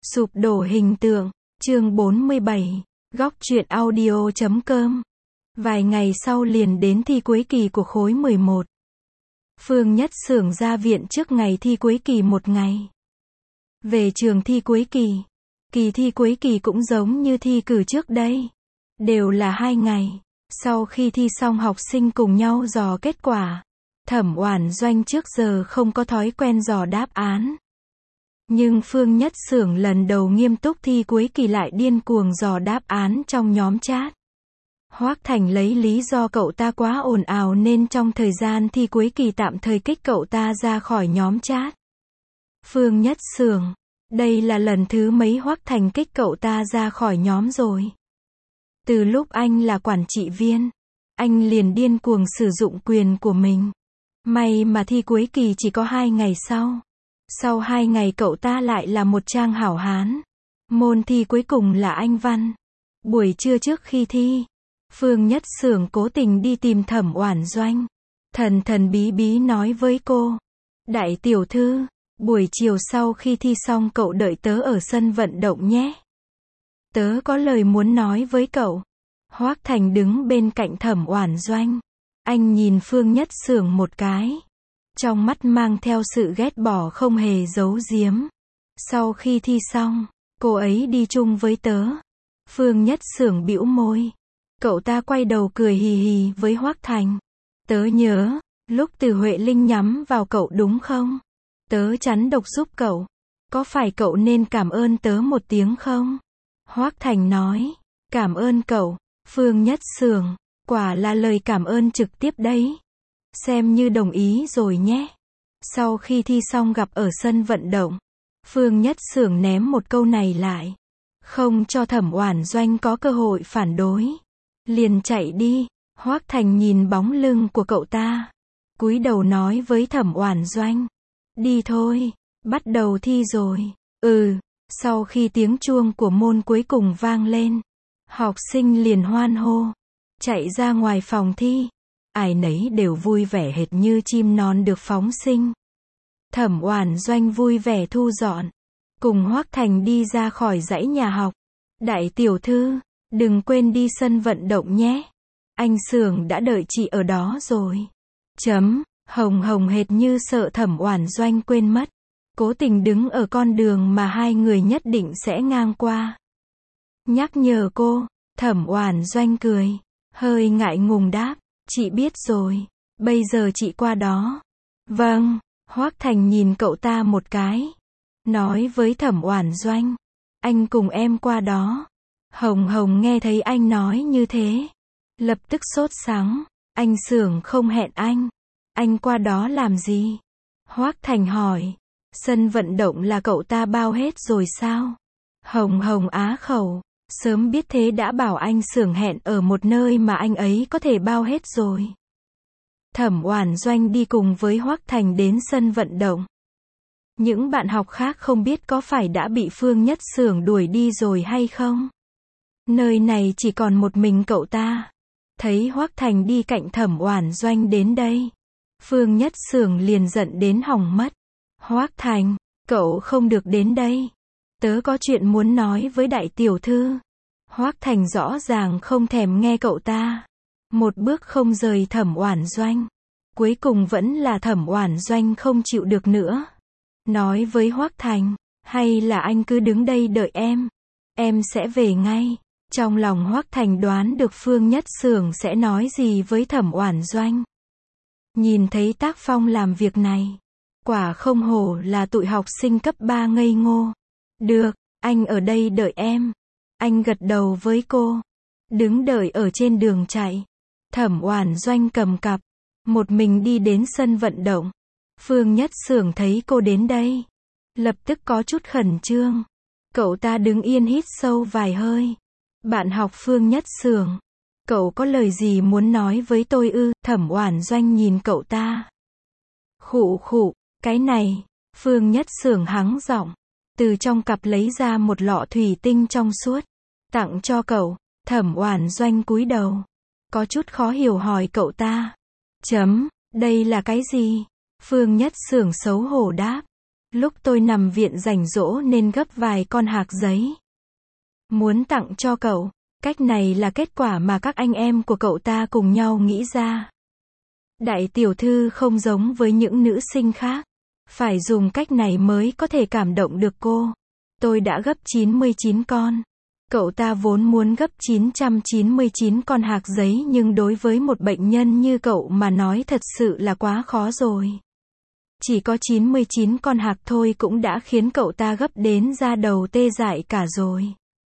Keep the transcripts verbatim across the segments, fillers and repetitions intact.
Sụp đổ hình tượng, chương bốn mươi bảy, góc truyện audio chấm com. Vài ngày sau liền đến thi cuối kỳ của khối mười một. Phương Nhất Xưởng ra viện trước ngày thi cuối kỳ một ngày. Về trường thi cuối kỳ. Kỳ thi cuối kỳ cũng giống như thi cử trước đây. Đều là hai ngày. Sau khi thi xong học sinh cùng nhau dò kết quả. Thẩm Oản Doanh trước giờ không có thói quen dò đáp án. Nhưng Phương Nhất Xưởng lần đầu nghiêm túc thi cuối kỳ lại điên cuồng dò đáp án trong nhóm chat. Hoắc Thành lấy lý do cậu ta quá ồn ào nên trong thời gian thi cuối kỳ tạm thời kích cậu ta ra khỏi nhóm chat. Phương Nhất Xưởng, đây là lần thứ mấy Hoắc Thành kích cậu ta ra khỏi nhóm rồi. Từ lúc anh là quản trị viên, anh liền điên cuồng sử dụng quyền của mình. May mà thi cuối kỳ chỉ có hai ngày sau. Sau hai ngày cậu ta lại là một trang hảo hán. Môn thi cuối cùng là Anh văn. Buổi trưa trước khi thi, Phương Nhất Xưởng cố tình đi tìm Thẩm Oản Doanh. Thần thần bí bí nói với cô: "Đại tiểu thư, buổi chiều sau khi thi xong cậu đợi tớ ở sân vận động nhé. Tớ có lời muốn nói với cậu." Hoắc Thành đứng bên cạnh Thẩm Oản Doanh. Anh nhìn Phương Nhất Xưởng một cái. Trong mắt mang theo sự ghét bỏ không hề giấu giếm. Sau khi thi xong, cô ấy đi chung với tớ. Phương Nhất Xưởng bĩu môi. Cậu ta quay đầu cười hì hì với Hoắc Thành. Tớ nhớ, lúc Từ Huệ Linh nhắm vào cậu đúng không? Tớ chắn độc giúp cậu. Có phải cậu nên cảm ơn tớ một tiếng không? Hoắc Thành nói. Cảm ơn cậu, Phương Nhất Xưởng, quả là lời cảm ơn trực tiếp đấy. Xem như đồng ý rồi nhé. Sau khi thi xong gặp ở sân vận động, Phương Nhất Xưởng ném một câu này lại. Không cho Thẩm Oản Doanh có cơ hội phản đối. Liền chạy đi. Hoắc Thành nhìn bóng lưng của cậu ta. Cúi đầu nói với Thẩm Oản Doanh. Đi thôi, bắt đầu thi rồi. Ừ, sau khi tiếng chuông của môn cuối cùng vang lên, học sinh liền hoan hô. Chạy ra ngoài phòng thi. Ai nấy đều vui vẻ hệt như chim non được phóng sinh. Thẩm Oản Doanh vui vẻ thu dọn. Cùng Hoắc Thành đi ra khỏi dãy nhà học. Đại tiểu thư, đừng quên đi sân vận động nhé. Anh Xưởng đã đợi chị ở đó rồi. Chấm, hồng hồng hệt như sợ Thẩm Oản Doanh quên mất. Cố tình đứng ở con đường mà hai người nhất định sẽ ngang qua. Nhắc nhở cô, Thẩm Oản Doanh cười. Hơi ngại ngùng đáp. Chị biết rồi, bây giờ chị qua đó. Vâng, Hoắc Thành nhìn cậu ta một cái. Nói với Thẩm Oản Doanh. Anh cùng em qua đó. Hồng Hồng nghe thấy anh nói như thế. Lập tức sốt sắng. Anh Xưởng không hẹn anh. Anh qua đó làm gì? Hoắc Thành hỏi. Sân vận động là cậu ta bao hết rồi sao? Hồng Hồng á khẩu. Sớm biết thế đã bảo anh Xưởng hẹn ở một nơi mà anh ấy có thể bao hết rồi. Thẩm Oản Doanh đi cùng với Hoắc Thành đến sân vận động. Những bạn học khác không biết có phải đã bị Phương Nhất Xưởng đuổi đi rồi hay không. Nơi này chỉ còn một mình cậu ta. Thấy Hoắc Thành đi cạnh Thẩm Oản Doanh đến đây. Phương Nhất Xưởng liền giận đến hỏng mất. Hoắc Thành, cậu không được đến đây. Tớ có chuyện muốn nói với đại tiểu thư. Hoắc Thành rõ ràng không thèm nghe cậu ta. Một bước không rời Thẩm Oản Doanh. Cuối cùng vẫn là Thẩm Oản Doanh không chịu được nữa. Nói với Hoắc Thành, hay là anh cứ đứng đây đợi em. Em sẽ về ngay. Trong lòng Hoắc Thành đoán được Phương Nhất Xưởng sẽ nói gì với Thẩm Oản Doanh. Nhìn thấy tác phong làm việc này. Quả không hổ là tụi học sinh cấp ba ngây ngô. Được, anh ở đây đợi em. Anh gật đầu với cô. Đứng đợi ở trên đường chạy. Thẩm Oản Doanh cầm cặp. Một mình đi đến sân vận động. Phương Nhất Xưởng thấy cô đến đây. Lập tức có chút khẩn trương. Cậu ta đứng yên hít sâu vài hơi. Bạn học Phương Nhất Xưởng. Cậu có lời gì muốn nói với tôi ư? Thẩm Oản Doanh nhìn cậu ta. Khụ khụ, cái này. Phương Nhất Xưởng hắng giọng. Từ trong cặp lấy ra một lọ thủy tinh trong suốt. Tặng cho cậu. Thẩm Oản Doanh cúi đầu. Có chút khó hiểu hỏi cậu ta. Chấm, đây là cái gì? Phương Nhất Xưởng xấu hổ đáp. Lúc tôi nằm viện rảnh rỗi nên gấp vài con hạc giấy. Muốn tặng cho cậu. Cách này là kết quả mà các anh em của cậu ta cùng nhau nghĩ ra. Đại tiểu thư không giống với những nữ sinh khác. Phải dùng cách này mới có thể cảm động được cô. Tôi đã gấp chín mươi chín con. Cậu ta vốn muốn gấp chín trăm chín mươi chín con hạc giấy nhưng đối với một bệnh nhân như cậu mà nói thật sự là quá khó rồi. Chỉ có chín mươi chín con hạc thôi cũng đã khiến cậu ta gấp đến da đầu tê dại cả rồi.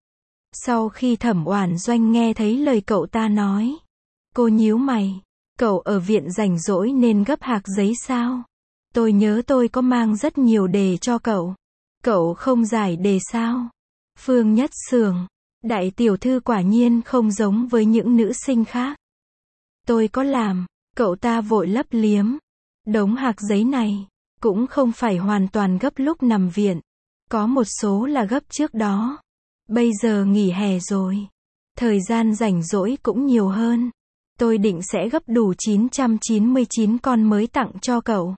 Sau khi Thẩm Oản Doanh nghe thấy lời cậu ta nói, cô nhíu mày. Cậu ở viện rảnh rỗi nên gấp hạc giấy sao? Tôi nhớ tôi có mang rất nhiều đề cho cậu. Cậu không giải đề sao? Phương Nhất Xưởng, đại tiểu thư quả nhiên không giống với những nữ sinh khác. Tôi có làm, cậu ta vội lấp liếm. Đống hạc giấy này cũng không phải hoàn toàn gấp lúc nằm viện. Có một số là gấp trước đó. Bây giờ nghỉ hè rồi. Thời gian rảnh rỗi cũng nhiều hơn. Tôi định sẽ gấp đủ chín trăm chín mươi chín con mới tặng cho cậu.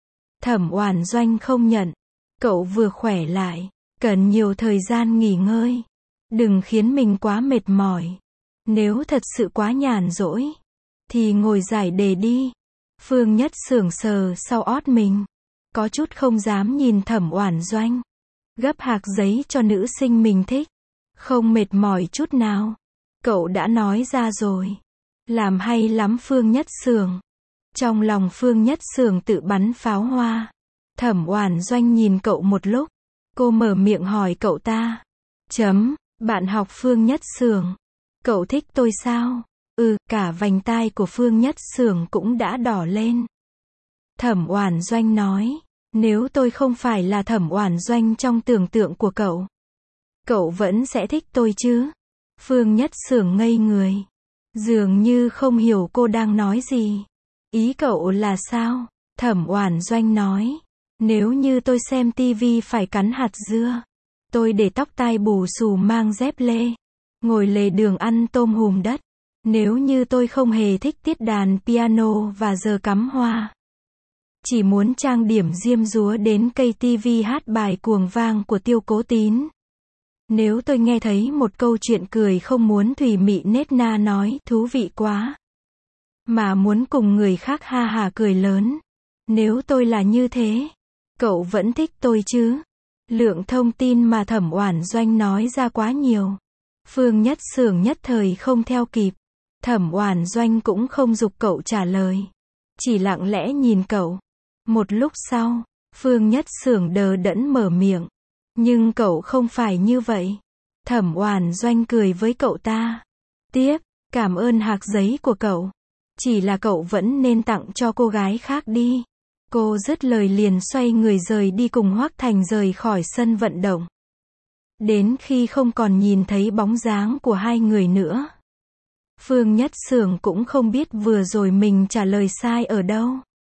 Thẩm Oản Doanh không nhận. Cậu vừa khỏe lại, cần nhiều thời gian nghỉ ngơi. Đừng khiến mình quá mệt mỏi. Nếu thật sự quá nhàn rỗi, thì ngồi giải đề đi. Phương Nhất Xưởng sờ sau ót mình. Có chút không dám nhìn Thẩm Oản Doanh. Gấp hạc giấy cho nữ sinh mình thích. Không mệt mỏi chút nào. Cậu đã nói ra rồi. Làm hay lắm Phương Nhất Xưởng. Trong lòng Phương Nhất Xưởng tự bắn pháo hoa. Thẩm Oản Doanh nhìn cậu một lúc. Cô mở miệng hỏi cậu ta. Chấm, bạn học Phương Nhất Xưởng. Cậu thích tôi sao? Ừ, cả vành tai của Phương Nhất Xưởng cũng đã đỏ lên. Thẩm Oản Doanh nói. Nếu tôi không phải là Thẩm Oản Doanh trong tưởng tượng của cậu, cậu vẫn sẽ thích tôi chứ? Phương Nhất Xưởng ngây người. Dường như không hiểu cô đang nói gì. Ý cậu là sao? Thẩm Oản Doanh nói. Nếu như tôi xem tivi phải cắn hạt dưa. Tôi để tóc tai bù xù mang dép lê. Ngồi lề đường ăn tôm hùm đất. Nếu như tôi không hề thích tiết đàn piano và giờ cắm hoa. Chỉ muốn trang điểm diêm dúa đến cây tivi hát bài cuồng vang của Tiêu Cố Tín. Nếu tôi nghe thấy một câu chuyện cười không muốn thùy mị nết na nói thú vị quá. Mà muốn cùng người khác ha hà cười lớn. Nếu tôi là như thế, cậu vẫn thích tôi chứ? Lượng thông tin mà Thẩm Oản Doanh nói ra quá nhiều. Phương Nhất Xưởng nhất thời không theo kịp. Thẩm Oản Doanh cũng không giục cậu trả lời. Chỉ lặng lẽ nhìn cậu. Một lúc sau, Phương Nhất Xưởng đờ đẫn mở miệng. Nhưng cậu không phải như vậy. Thẩm Oản Doanh cười với cậu ta. Tiếp, cảm ơn hạc giấy của cậu. Chỉ là cậu vẫn nên tặng cho cô gái khác đi. Cô dứt lời liền xoay người rời đi cùng Hoắc Thành rời khỏi sân vận động. Đến khi không còn nhìn thấy bóng dáng của hai người nữa. Phương Nhất Xưởng cũng không biết vừa rồi mình trả lời sai ở đâu.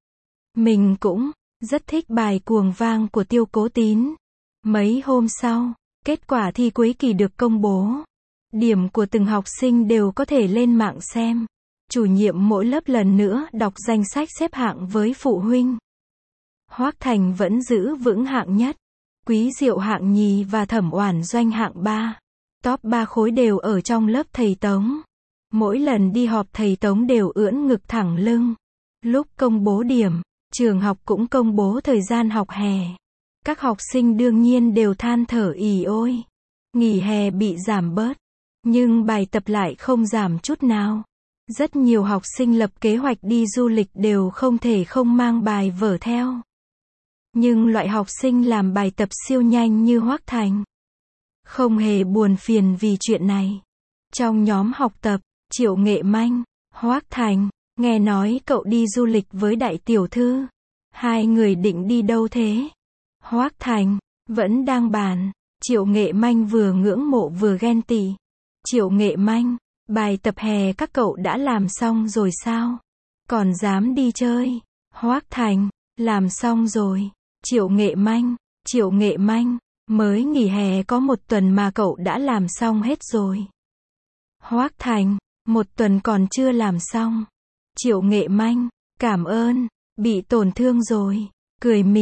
Mình cũng rất thích bài cuồng vang của Tiêu Cố Tín. Mấy hôm sau, kết quả thi cuối kỳ được công bố. Điểm của từng học sinh đều có thể lên mạng xem. Chủ nhiệm mỗi lớp lần nữa đọc danh sách xếp hạng với phụ huynh. Hoắc Thành vẫn giữ vững hạng nhất. Quý Diệu hạng nhì và Thẩm Oản Doanh hạng ba. Top ba khối đều ở trong lớp thầy Tống. Mỗi lần đi họp thầy Tống đều ưỡn ngực thẳng lưng. Lúc công bố điểm, trường học cũng công bố thời gian học hè. Các học sinh đương nhiên đều than thở ỉ ôi. Nghỉ hè bị giảm bớt. Nhưng bài tập lại không giảm chút nào. Rất nhiều học sinh lập kế hoạch đi du lịch đều không thể không mang bài vở theo. Nhưng loại học sinh làm bài tập siêu nhanh như Hoắc Thành không hề buồn phiền vì chuyện này. Trong nhóm học tập, Triệu Nghệ Manh, Hoắc Thành, nghe nói cậu đi du lịch với đại tiểu thư. Hai người định đi đâu thế? Hoắc Thành, vẫn đang bàn. Triệu Nghệ Manh vừa ngưỡng mộ vừa ghen tị. Triệu Nghệ Manh, bài tập hè các cậu đã làm xong rồi sao? Còn dám đi chơi? Hoắc Thành, làm xong rồi. Triệu Nghệ Manh, Triệu Nghệ Manh, mới nghỉ hè có một tuần mà cậu đã làm xong hết rồi. Hoắc Thành, một tuần còn chưa làm xong. Triệu Nghệ Manh, cảm ơn, bị tổn thương rồi. Cười mỉm,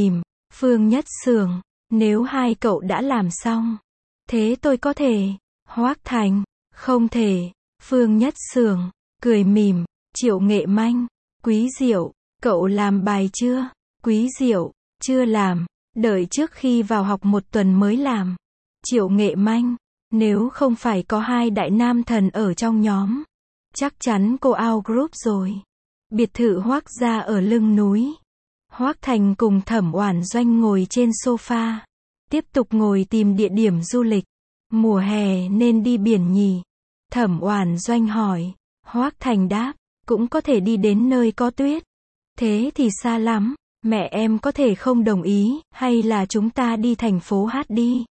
Phương Nhất Xưởng, nếu hai cậu đã làm xong, thế tôi có thể. Hoác Thành, không thể. Phương Nhất Xưởng, cười mỉm. Triệu Nghệ Manh, Quý Diệu, cậu làm bài chưa? Quý Diệu, chưa làm, đợi trước khi vào học một tuần mới làm. Triệu Nghệ Manh, nếu không phải có hai đại nam thần ở trong nhóm, chắc chắn cô out group rồi. Biệt thự Hoác gia ở lưng núi. Hoác Thành cùng Thẩm Oản Doanh ngồi trên sofa, tiếp tục ngồi tìm địa điểm du lịch. Mùa hè nên đi biển nhỉ? Thẩm Oản Doanh hỏi. Hoác Thành đáp, cũng có thể đi đến nơi có tuyết. Thế thì xa lắm, mẹ em có thể không đồng ý, hay là chúng ta đi thành phố hát đi?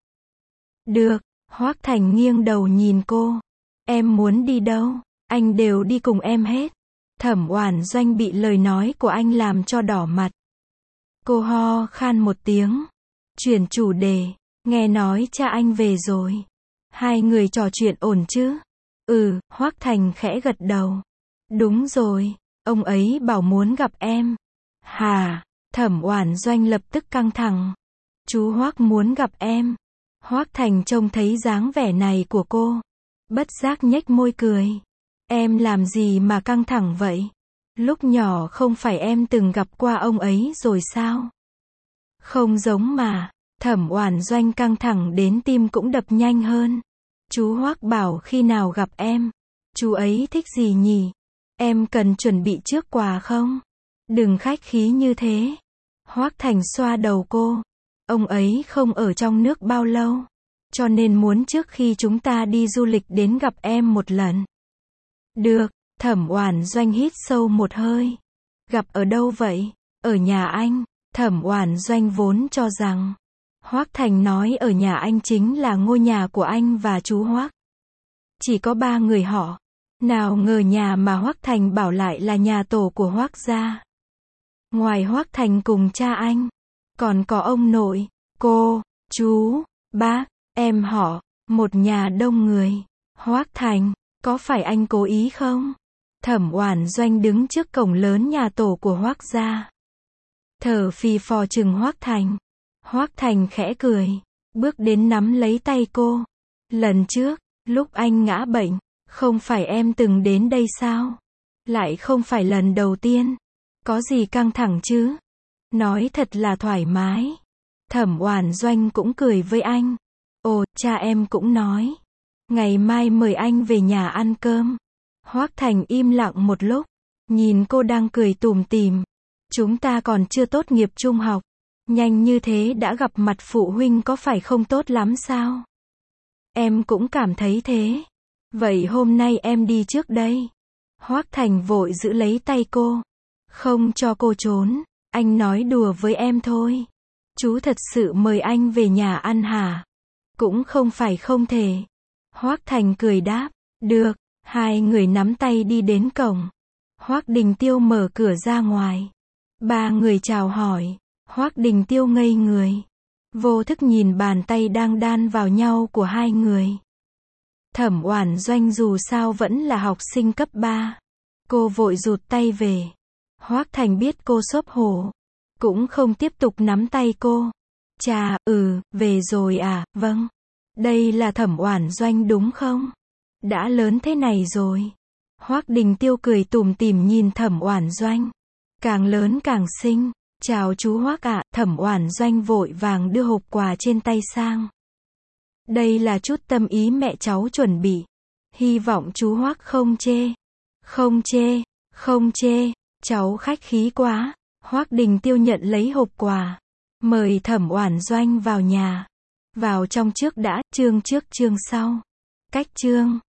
Được, Hoác Thành nghiêng đầu nhìn cô. Em muốn đi đâu? Anh đều đi cùng em hết. Thẩm Oản Doanh bị lời nói của anh làm cho đỏ mặt. Cô ho khan một tiếng. Chuyển chủ đề, nghe nói cha anh về rồi. Hai người trò chuyện ổn chứ? Ừ, Hoác Thành khẽ gật đầu. Đúng rồi, ông ấy bảo muốn gặp em. Hà, Thẩm Oản Doanh lập tức căng thẳng. Chú Hoác muốn gặp em. Hoác Thành trông thấy dáng vẻ này của cô, bất giác nhếch môi cười. Em làm gì mà căng thẳng vậy? Lúc nhỏ không phải em từng gặp qua ông ấy rồi sao? Không giống mà. Thẩm Oản Doanh căng thẳng đến tim cũng đập nhanh hơn. Chú Hoác bảo khi nào gặp em. Chú ấy thích gì nhỉ? Em cần chuẩn bị trước quà không? Đừng khách khí như thế. Hoác Thành xoa đầu cô. Ông ấy không ở trong nước bao lâu, cho nên muốn trước khi chúng ta đi du lịch đến gặp em một lần. Được, Thẩm Oản Doanh hít sâu một hơi. Gặp ở đâu vậy? Ở nhà anh. Thẩm Oản Doanh vốn cho rằng Hoác Thành nói ở nhà anh chính là ngôi nhà của anh và chú Hoác. Chỉ có ba người họ. Nào ngờ nhà mà Hoác Thành bảo lại là nhà tổ của Hoác gia. Ngoài Hoác Thành cùng cha anh, còn có ông nội, cô, chú, bác, em họ, một nhà đông người. Hoác Thành, có phải anh cố ý không? Thẩm Oản Doanh đứng trước cổng lớn nhà tổ của Hoác gia, thở phì phò chừng Hoác Thành. Hoác Thành khẽ cười, bước đến nắm lấy tay cô. Lần trước, lúc anh ngã bệnh, không phải em từng đến đây sao? Lại không phải lần đầu tiên. Có gì căng thẳng chứ? Nói thật là thoải mái. Thẩm Oản Doanh cũng cười với anh. Ồ, cha em cũng nói, ngày mai mời anh về nhà ăn cơm. Hoác Thành im lặng một lúc, nhìn cô đang cười tủm tỉm. Chúng ta còn chưa tốt nghiệp trung học, nhanh như thế đã gặp mặt phụ huynh có phải không tốt lắm sao? Em cũng cảm thấy thế. Vậy hôm nay em đi trước đây. Hoác Thành vội giữ lấy tay cô, không cho cô trốn. Anh nói đùa với em thôi. Chú thật sự mời anh về nhà ăn hả? Cũng không phải không thể. Hoác Thành cười đáp. Được. Hai người nắm tay đi đến cổng. Hoác Đình Tiêu mở cửa ra ngoài. Ba người chào hỏi. Hoác Đình Tiêu ngây người, vô thức nhìn bàn tay đang đan vào nhau của hai người. Thẩm Oản Doanh dù sao vẫn là học sinh cấp ba. Cô vội rụt tay về. Hoác Thành biết cô xấu hổ, cũng không tiếp tục nắm tay cô. Chà, ừ, về rồi à, vâng. Đây là Thẩm Oản Doanh đúng không? Đã lớn thế này rồi. Hoác Đình Tiêu cười tủm tỉm nhìn Thẩm Oản Doanh. Càng lớn càng xinh. Chào chú Hoác ạ. Thẩm Oản Doanh vội vàng đưa hộp quà trên tay sang. Đây là chút tâm ý mẹ cháu chuẩn bị. Hy vọng chú Hoác không chê. Không chê, không chê, cháu khách khí quá. Hoác Đình Tiêu nhận lấy hộp quà, mời Thẩm Oản Doanh vào nhà. Vào trong trước đã, chương trước chương sau. Cách chương.